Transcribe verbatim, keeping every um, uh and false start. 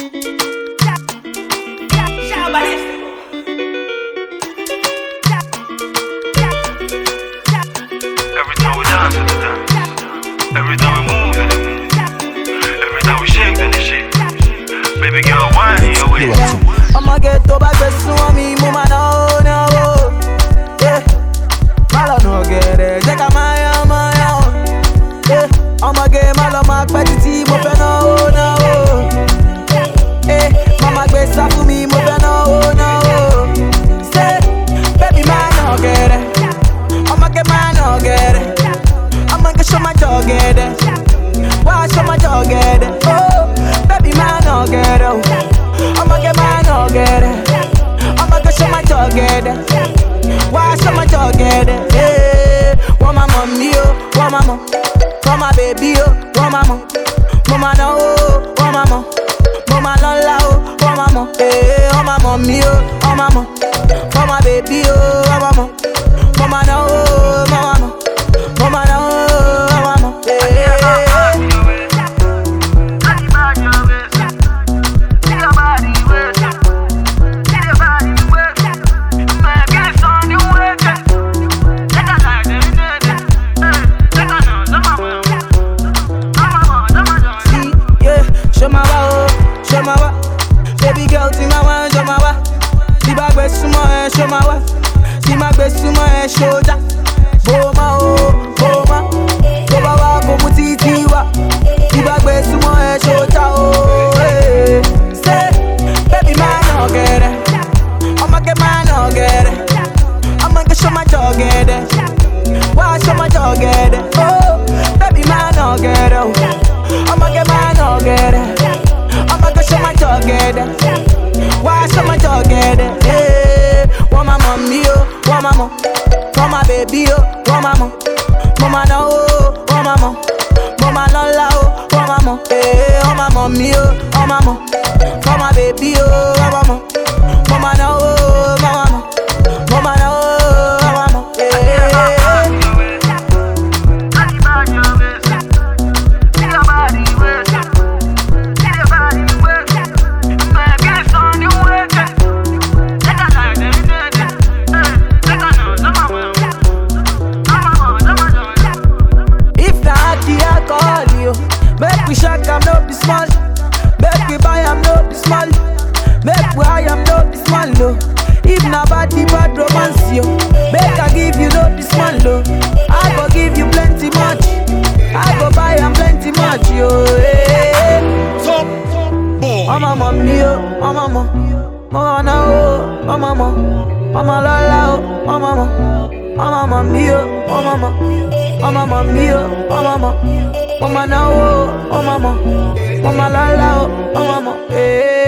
Every time we dance, we dance. Every time we move, we move. Every time we shake, then they shake. Baby girl, wine in your way. I'ma get to back with me, mama no no. Yeah, malo no get it. Take a maya maya. Yeah, I'ma get malo mak petiti, mo fe no no. Yeah, mama get sa for me, mo fe no no. Say, baby man no get it. I'ma get man no get it. I'ma get show my dog get it. Why show my dog get it? Oh, baby man no get it. I'ma get man no get it. I'ma get show my dog get it. Why show my dog get it? Yeah, want my mommy oh, want my mom, want my baby oh, want my mom, mama no oh, want my mom, mama lola oh, want my mom, eh, want my mommy oh, want my mom, want my baby oh, want my mom, mama no oh, mama no, mama no oh, want my mom, eh. Baby girl, see my one, show my wa. See my best sumo, show my wa. See my best sumo, show ja. Boma oh, boma. Boma wa, bomu titi wa. See my best sumo, show ja oh. Hey. Say, baby man no get it. I'ma get man no get it. I'ma get show my dog get it. Why show my dog get it? Oh, baby man no get it. I'ma get man no get it. I'ma go show my dog get it. Why show my dog get it? Hey, want my mommy oh, want my mom, want my baby oh, want my mom, mama no oh, want my mom, mama lola oh, want my mom, hey, want my mommy oh, want my mom, want my baby oh, want my mom, mama no oh, mama mom, mama no oh, want my mom, hey. Make we shock, I'm not the small. Make we buy, I'm not the small. Make we high, I'm not the small. No. If na body bad romance, yo. Make I give you not the small. No. I go give you plenty much. I go buy, I'm plenty much, yo. Hey. Top boy. I'm a mommy, yo. I'm a mom. Mama no, oh. I'm a mom. Mama lola, oh. I'm a mom. I'm a mommy, yo. I'm a mom. I'm a mommy, yo. I'm a mom. Mama no, oh, mama, mama la la, oh, mama, eh.